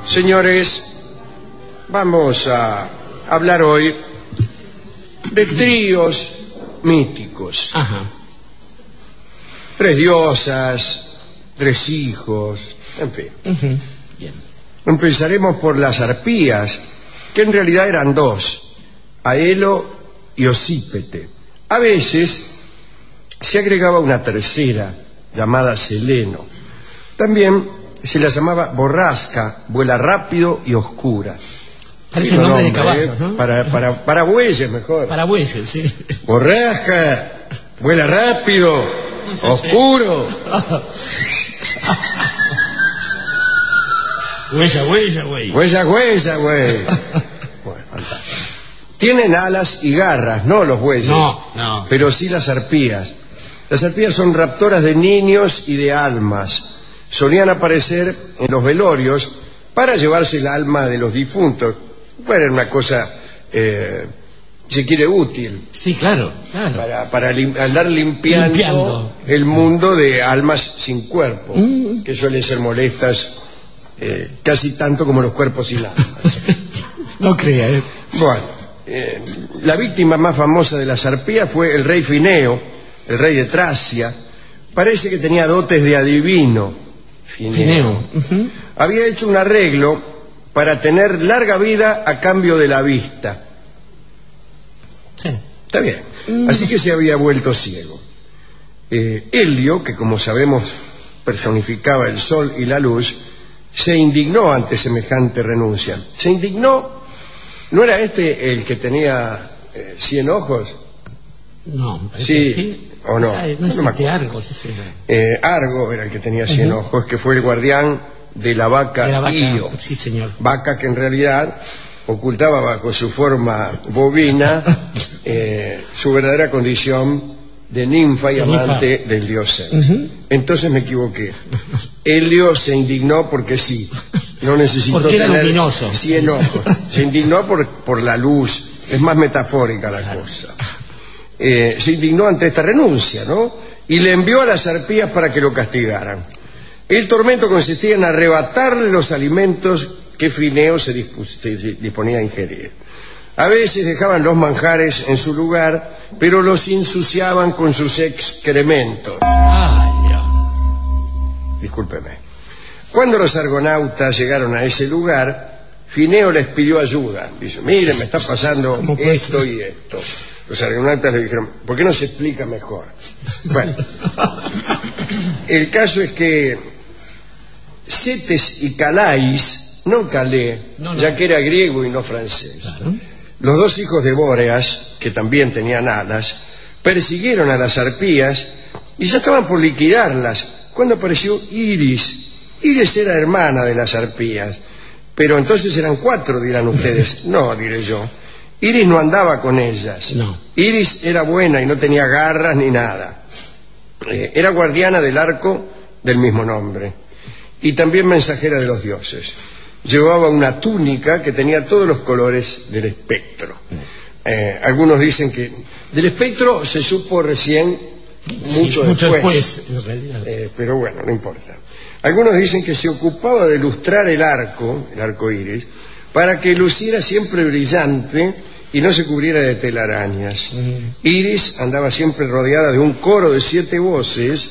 Señores, vamos a hablar hoy de tríos míticos. Ajá. 3 diosas, 3 hijos, en fin. Bien. Empezaremos por las arpías, que en realidad eran 2, Aelo y Osípete. A veces se agregaba una tercera, llamada Seleno. También se la llamaba Borrasca, vuela rápido y oscura. Parece nombre de caballos, ¿no? Para bueyes mejor. Para bueyes, sí. Borrasca, vuela rápido, oscuro. Huella, güey. Huella, güey. Bueno, fantástico. Tienen alas y garras, no los bueyes. No. Pero sí las arpías. Las arpías son raptoras de niños y de almas. Solían aparecer en los velorios para llevarse el alma de los difuntos. Bueno, era una cosa, si quiere, útil. Sí, claro. Para andar limpiando el mundo de almas sin cuerpo, que suelen ser molestas casi tanto como los cuerpos sin alma. No crea, Bueno, la víctima más famosa de las arpías fue el rey Fineo, el rey de Tracia. Parece que tenía dotes de adivino. Fineo. Había hecho un arreglo para tener larga vida a cambio de la vista. Sí. Está bien. Así que se había vuelto ciego. Helio, que como sabemos personificaba el sol y la luz, se indignó ante semejante renuncia. Se indignó. ¿No era este el que tenía 100 ojos? No, sí. ¿O no? No me acuerdo. Argo, sí. Argo era el que tenía 100 ojos, que fue el guardián de la vaca Io. Sí, señor. Vaca que en realidad ocultaba bajo su forma bovina su verdadera condición de ninfa y amante del dios Zeus. Entonces me equivoqué. Helio se indignó porque sí, no necesitó tener 100 ojos. Se indignó por la luz. Es más metafórica la cosa. Se indignó ante esta renuncia, ¿no? Y le envió a las arpías para que lo castigaran. El tormento consistía en arrebatarle los alimentos que Fineo se disponía a ingerir. A veces dejaban los manjares en su lugar, pero los ensuciaban con sus excrementos. Ay, Dios. Discúlpeme. Cuando los argonautas llegaron a ese lugar, Fineo les pidió ayuda. Dice, mire, me está pasando esto y esto. Los argonautas le dijeron, ¿por qué no se explica mejor? Bueno, el caso es que Cetes y Calais, no Calais, ya que era griego y no francés, claro. Los 2 hijos de Bóreas, que también tenían alas, persiguieron a las arpías y ya estaban por liquidarlas cuando apareció Iris. Iris era hermana de las arpías, pero entonces eran 4, dirán ustedes. No, diré yo. Iris no andaba con ellas. No. Iris era buena y no tenía garras ni nada. Era guardiana del arco del mismo nombre y también mensajera de los dioses. Llevaba una túnica que tenía todos los colores del espectro. Algunos dicen que del espectro se supo recién mucho después, en realidad. pero bueno, no importa. Algunos dicen que se ocupaba de lustrar el arco iris, para que luciera siempre brillante y no se cubriera de telarañas. Iris andaba siempre rodeada de un coro de 7 voces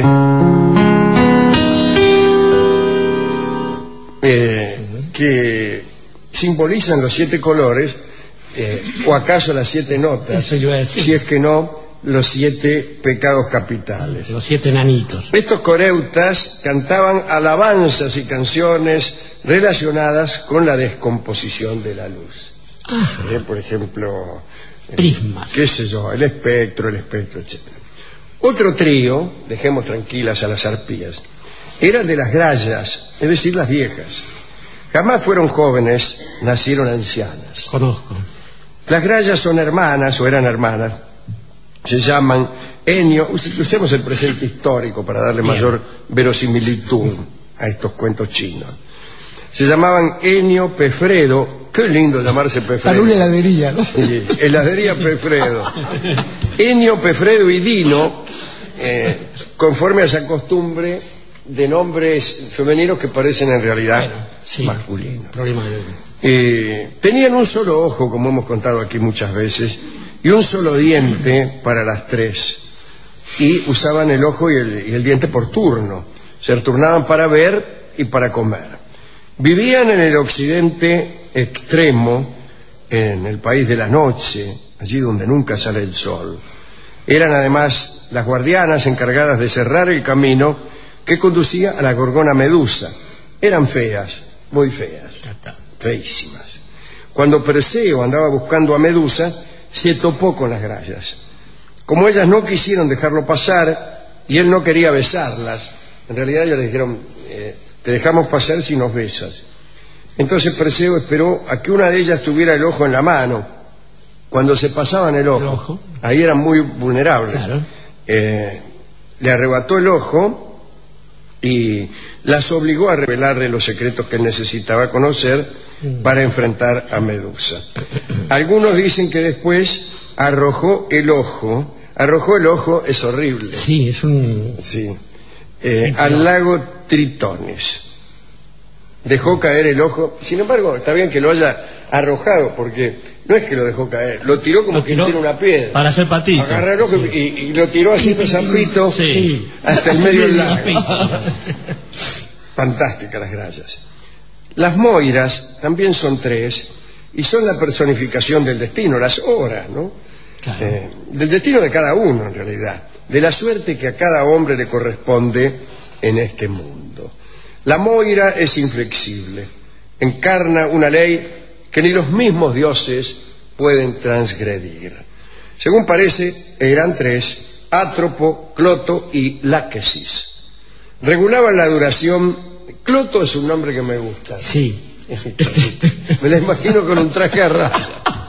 que simbolizan los 7 colores, o acaso las 7 notas, eso yo iba a decir. Si es que no, los 7 pecados capitales. Los 7 enanitos. Estos coreutas cantaban alabanzas y canciones relacionadas con la descomposición de la luz. Por ejemplo, prismas, qué sé yo, el espectro, etc. Otro trío, dejemos tranquilas a las arpías, eran de las grallas, es decir, las viejas. Jamás fueron jóvenes, nacieron ancianas. Conozco. Las grallas son hermanas, o eran hermanas, se llaman Enio. Usemos el presente histórico para darle mayor verosimilitud a estos cuentos chinos. Se llamaban Enio, Pefredo. Qué lindo llamarse Pefredo. Para una heladería, ¿no? Sí, heladería Pefredo. Enio, Pefredo y Dino, conforme a esa costumbre, de nombres femeninos que parecen en realidad masculinos. Tenían un solo ojo, como hemos contado aquí muchas veces, y un solo diente para las tres. Y usaban el ojo y el diente por turno. Se turnaban para ver y para comer. Vivían en el occidente extremo, en el país de la noche, allí donde nunca sale el sol. Eran además las guardianas encargadas de cerrar el camino que conducía a la gorgona Medusa. Eran feas, muy feas, feísimas. Cuando Perseo andaba buscando a Medusa, se topó con las grallas. Como ellas no quisieron dejarlo pasar y él no quería besarlas, en realidad ellas le dijeron, te dejamos pasar si nos besas. Entonces Perseo esperó a que una de ellas tuviera el ojo en la mano. Cuando se pasaban el ojo, ahí eran muy vulnerables. Claro. Le arrebató el ojo y las obligó a revelarle los secretos que él necesitaba conocer para enfrentar a Medusa. Algunos dicen que después arrojó el ojo. Arrojó el ojo es horrible. Sí, es un... Sí. Al lago Tritones. Dejó caer el ojo. Sin embargo, está bien que lo haya arrojado, porque no es que lo dejó caer, lo tiró como quien tira una piedra. Para hacer patito. Agarró el ojo y lo tiró haciendo zampito hasta el medio del lago. Fantásticas las grallas. Las moiras también son tres y son la personificación del destino, las horas, ¿no? Claro. Del destino de cada uno, en realidad, de la suerte que a cada hombre le corresponde en este mundo. La moira es inflexible, encarna una ley que ni los mismos dioses pueden transgredir. Según parece, eran tres: Átropo, Cloto y Láquesis. Regulaban la duración. Cloto es un nombre que me gusta. Sí. Me la imagino con un traje a rayas.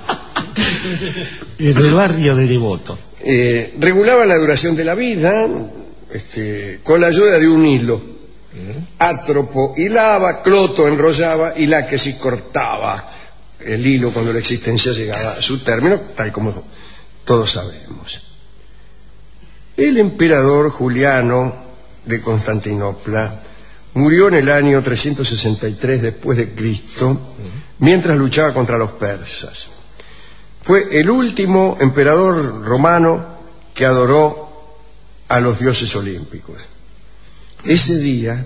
En el barrio de Devoto. Regulaban la duración de la vida con la ayuda de un hilo. Átropo hilaba, Cloto enrollaba y Láquesis cortaba el hilo cuando la existencia llegaba a su término, tal como todos sabemos. El emperador Juliano de Constantinopla murió en el año 363 después de Cristo, mientras luchaba contra los persas. Fue el último emperador romano que adoró a los dioses olímpicos. Ese día,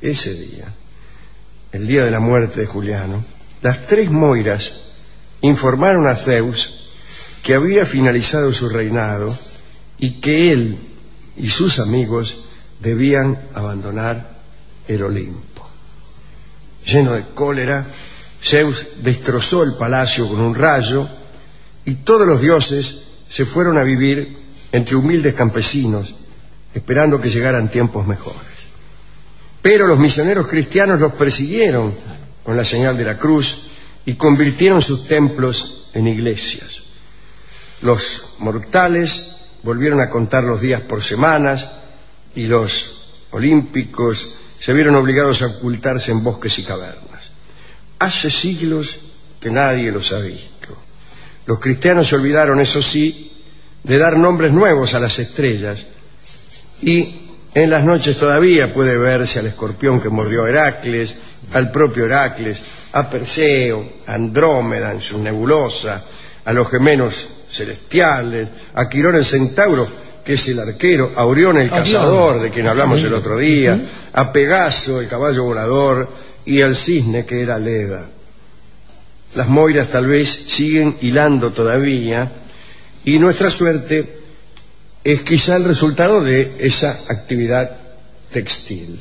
el día de la muerte de Juliano, las tres moiras informaron a Zeus que había finalizado su reinado y que él y sus amigos debían abandonar el Olimpo. Lleno de cólera, Zeus destrozó el palacio con un rayo y todos los dioses se fueron a vivir entre humildes campesinos, esperando que llegaran tiempos mejores. Pero los misioneros cristianos los persiguieron con la señal de la cruz y convirtieron sus templos en iglesias. Los mortales volvieron a contar los días por semanas y los olímpicos se vieron obligados a ocultarse en bosques y cavernas. Hace siglos que nadie los ha visto. Los cristianos se olvidaron, eso sí, de dar nombres nuevos a las estrellas, y en las noches todavía puede verse al escorpión que mordió a Heracles, al propio Heracles, a Perseo, a Andrómeda en su nebulosa, a los gemelos celestiales, a Quirón el centauro, que es el arquero, a Orión el cazador, de quien hablamos el otro día, a Pegaso, el caballo volador, y al cisne, que era Leda. Las moiras tal vez siguen hilando todavía, y nuestra suerte es quizá el resultado de esa actividad textil.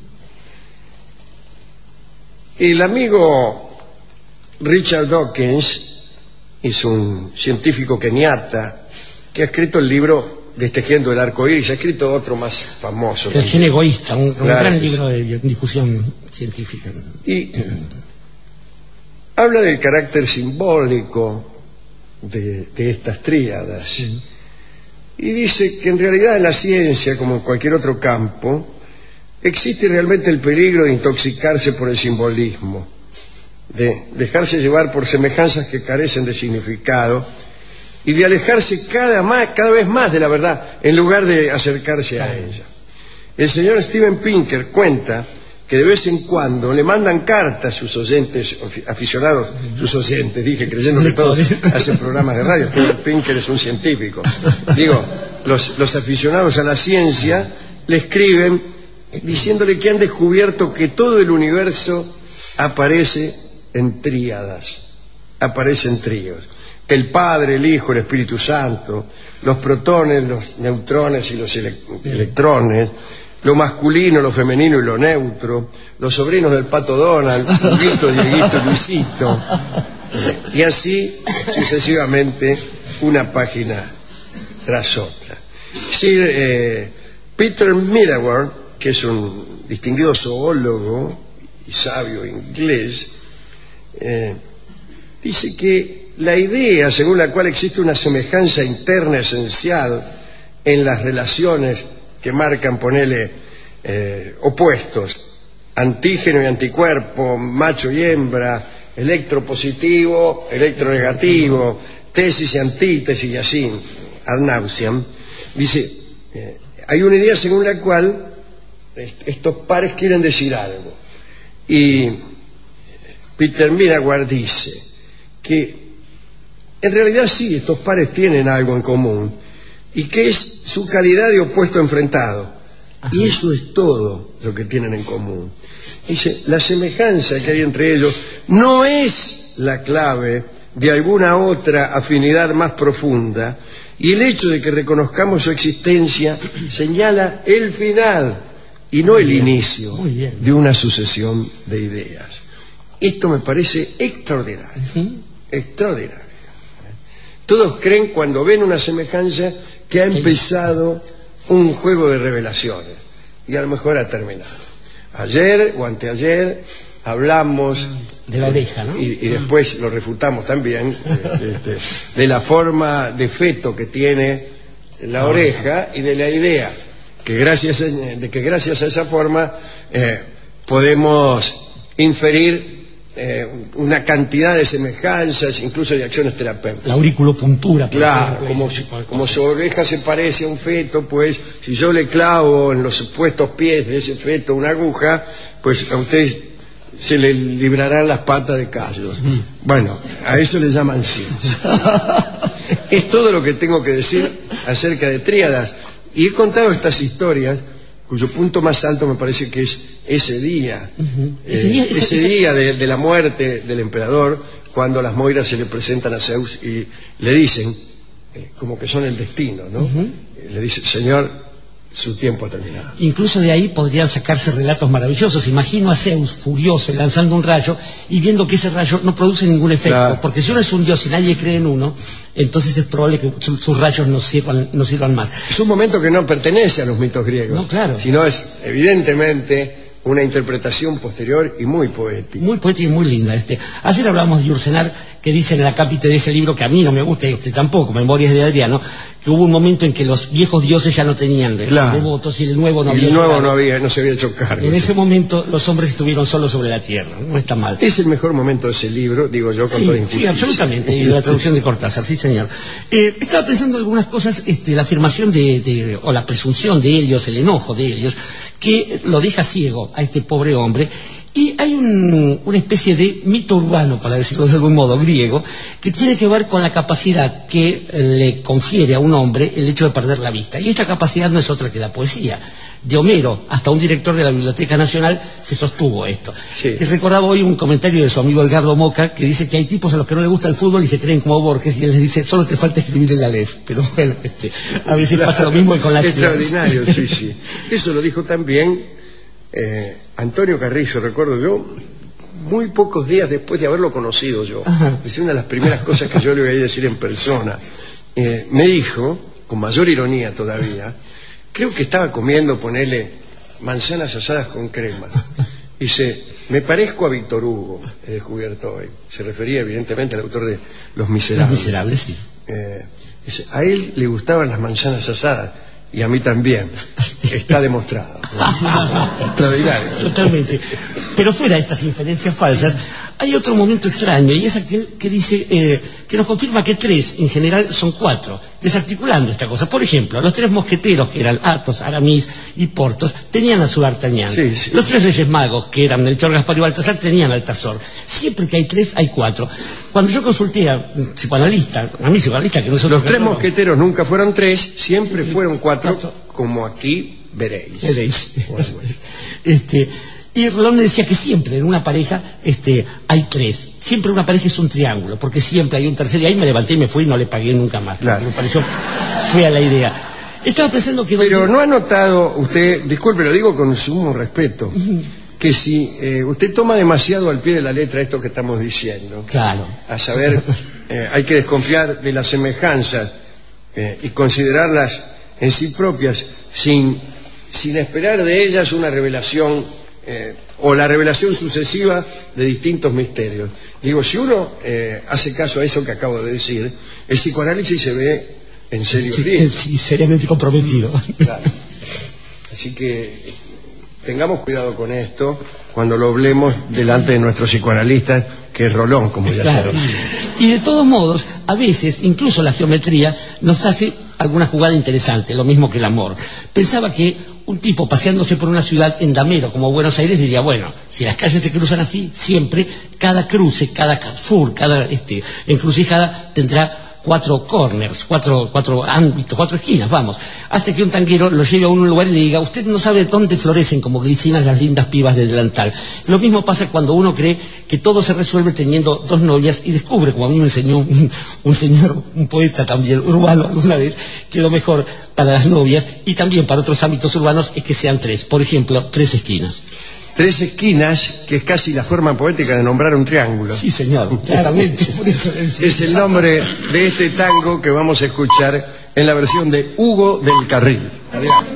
El amigo Richard Dawkins es un científico keniata que ha escrito el libro Destejiendo el arco iris. Ha escrito otro más famoso. El gen egoísta, un gran libro de difusión científica. Y habla del carácter simbólico de estas tríadas. Sí. Y dice que en realidad en la ciencia, como en cualquier otro campo, existe realmente el peligro de intoxicarse por el simbolismo, de dejarse llevar por semejanzas que carecen de significado y de alejarse cada vez más de la verdad en lugar de acercarse a ella. El señor Steven Pinker cuenta que de vez en cuando le mandan cartas a sus oyentes, aficionados, sus oyentes, dije, creyendo que todos hacen programas de radio. Steven Pinker es un científico. Digo, los aficionados a la ciencia le escriben diciéndole que han descubierto que todo el universo aparece en tríadas, aparece en tríos. El Padre, el Hijo, el Espíritu Santo, los protones, los neutrones y los electrones, lo masculino, lo femenino y lo neutro, los sobrinos del Pato Donald, Huguito, Dieguito, Luisito, y así sucesivamente, una página tras otra. Sir Peter Medawar, que es un distinguido zoólogo y sabio inglés, dice que la idea según la cual existe una semejanza interna esencial en las relaciones que marcan, ponele, opuestos, antígeno y anticuerpo, macho y hembra, electropositivo, electronegativo, tesis y antítesis y así, ad nauseam, dice, hay una idea según la cual estos pares quieren decir algo. Y Peter Medawar dice que en realidad sí, estos pares tienen algo en común, y que es su calidad de opuesto enfrentado. Ajá. Y eso es todo lo que tienen en común. Dice, la semejanza que hay entre ellos no es la clave de alguna otra afinidad más profunda, y el hecho de que reconozcamos su existencia señala el final y no el inicio de una sucesión de ideas. Esto me parece extraordinario, extraordinario. Todos creen cuando ven una semejanza que ha empezado un juego de revelaciones y a lo mejor ha terminado. Ayer o anteayer hablamos de la oreja, ¿no? Y después lo refutamos también de la forma de feto que tiene la oreja y de la idea que gracias a esa forma podemos inferir una cantidad de semejanzas, incluso de acciones terapéuticas. La auriculopuntura. Claro, como su oreja se parece a un feto, pues si yo le clavo en los supuestos pies de ese feto una aguja, pues a usted se le librarán las patas de callos. Bueno, a eso le llaman ciencia. Es todo lo que tengo que decir acerca de tríadas. Y he contado estas historias cuyo punto más alto me parece que es ese día, ese día de la muerte del emperador, cuando las moiras se le presentan a Zeus y le dicen, como que son el destino, ¿no? Le dicen, señor, su tiempo ha terminado. Incluso de ahí podrían sacarse relatos maravillosos. Imagino a Zeus furioso lanzando un rayo y viendo que ese rayo no produce ningún efecto, claro. Porque si uno es un dios y nadie cree en uno, entonces es probable que sus rayos no sirvan más. Es un momento que no pertenece a los mitos griegos, no, claro. Sino es evidentemente una interpretación posterior y muy poética. Muy poética y muy linda. Ayer hablamos de Ursenar, que dice en el acápite de ese libro, que a mí no me gusta y a usted tampoco, Memorias de Adriano, que hubo un momento en que los viejos dioses ya no tenían votos y el nuevo no había. No se había hecho cargo. En ese momento los hombres estuvieron solos sobre la tierra. No está mal. Es el mejor momento de ese libro, digo yo, con toda injusticia. Sí, absolutamente. Y la traducción de Cortázar, sí, señor. Estaba pensando en algunas cosas, la afirmación o la presunción de Helios, el enojo de Helios, que lo deja ciego a este pobre hombre. Y hay una especie de mito urbano, para decirlo de algún modo, griego, que tiene que ver con la capacidad que le confiere a un hombre el hecho de perder la vista. Y esta capacidad no es otra que la poesía. De Homero hasta un director de la Biblioteca Nacional se sostuvo esto. Sí. Y recordaba hoy un comentario de su amigo Edgardo Moca, que dice que hay tipos a los que no les gusta el fútbol y se creen como Borges, y él les dice, solo te falta escribir el Aleph. Pero bueno, a veces pasa lo mismo con la extraordinario, sí. Eso lo dijo también Antonio Carrizo, recuerdo yo, muy pocos días después de haberlo conocido yo. Ajá. Es una de las primeras cosas que yo le voy a decir en persona. Me dijo, con mayor ironía todavía, creo que estaba comiendo, ponele, manzanas asadas con crema. Dice, me parezco a Víctor Hugo, he descubierto hoy. Se refería evidentemente al autor de Los Miserables. Los Miserables, sí. Dice, a él le gustaban las manzanas asadas y a mí también. está demostrado. Extraordinario. Totalmente. Pero fuera de estas inferencias falsas, hay otro momento extraño, y es aquel que dice, que nos confirma que 3 en general son 4, desarticulando esta cosa. Por ejemplo, los 3 mosqueteros, que eran Athos, Aramis y Porthos, tenían a su D'Artagnan. Sí, sí. Los 3 reyes magos, que eran Melchor, Gaspar y Baltasar, tenían al Tasor. Siempre que hay 3, hay 4. Cuando yo consulté a un psicoanalista, que no es los 3 mosqueteros nunca fueron 3, siempre fueron 4, como aquí veréis. Y Rolón decía que siempre en una pareja hay 3. Siempre una pareja es un triángulo, porque siempre hay un tercero. Y ahí me levanté y me fui y no le pagué nunca más. Claro. Me pareció fea la idea. Estaba pensando que... Pero no ha notado usted, disculpe, lo digo con sumo respeto, que si usted toma demasiado al pie de la letra esto que estamos diciendo, claro, a saber, hay que desconfiar de las semejanzas y considerarlas en sí propias sin esperar de ellas una revelación o la revelación sucesiva de distintos misterios. Digo, si uno hace caso a eso que acabo de decir, el psicoanálisis se ve en serio riesgo. Sí, seriamente comprometido. Claro. Así que tengamos cuidado con esto cuando lo hablemos delante de nuestro psicoanalista, que es Rolón, como ya saben. Y de todos modos, a veces, incluso la geometría nos hace alguna jugada interesante, lo mismo que el amor. Pensaba que un tipo paseándose por una ciudad en damero como Buenos Aires diría, bueno, si las calles se cruzan así, siempre cada cruce, cada carrefour, cada encrucijada tendrá 4 corners, 4 ámbitos, 4 esquinas, vamos, hasta que un tanguero lo lleve a un lugar y le diga, usted no sabe dónde florecen como glicinas las lindas pibas de delantal. Lo mismo pasa cuando uno cree que todo se resuelve teniendo 2 novias y descubre, como a mí me enseñó un poeta también urbano alguna vez, que lo mejor para las novias y también para otros ámbitos urbanos es que sean 3, por ejemplo, 3 esquinas. 3 esquinas, que es casi la forma poética de nombrar un triángulo. Sí, señor, claramente. Por eso es el nombre de este tango que vamos a escuchar en la versión de Hugo del Carril. Adelante.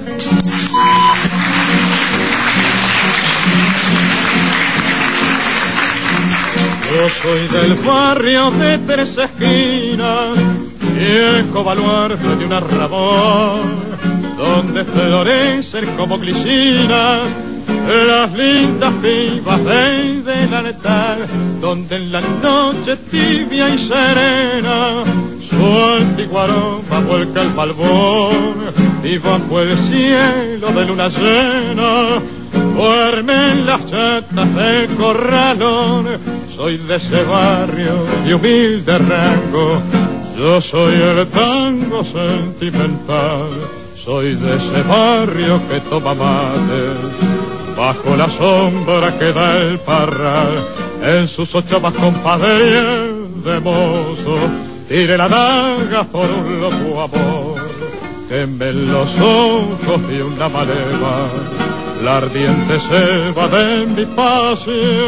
Yo soy del barrio de 3 esquinas, viejo baluarte de un arrabal, donde florecen como glicinas las lindas pibas de delantal, donde en la noche tibia y serena su antiguo aroma vuelca el balbón, y bajo el cielo de luna llena duermen las chatas del corralón. Soy de ese barrio de humilde rango, yo soy el tango sentimental, soy de ese barrio que toma mates bajo la sombra que da el parral, en sus 8 compadres de mozo, tire la daga por un loco amor, queme los ojos de una maleva, la ardiente selva de mi pasión.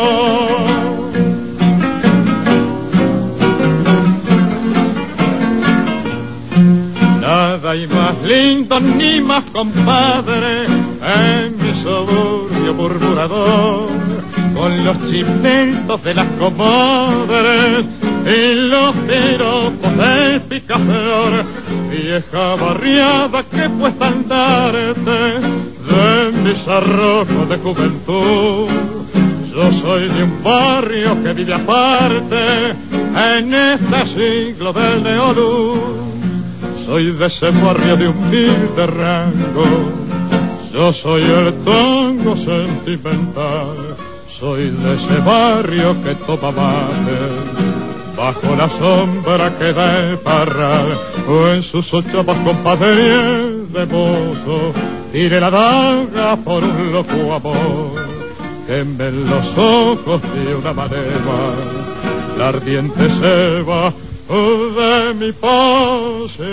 Nada hay más lindo ni más compadre en mi suburbio murmurador, con los chimentos de las comadres y los piropos del picaflor, vieja barriada que fue estandarte de mis arrojos de juventud. Yo soy de un barrio que vive aparte en este siglo del neoluz, soy de ese barrio de humilde rango, yo soy el tango sentimental, soy de ese barrio que toma mate bajo la sombra que da el parral, o en sus 8 compadres de mozo, tire la daga por un loco amor, queme los ojos de una manera, la ardiente selva de mi pasión.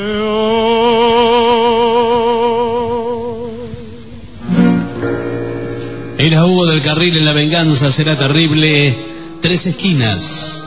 Era Hugo del Carril en La venganza será terrible, 3 esquinas.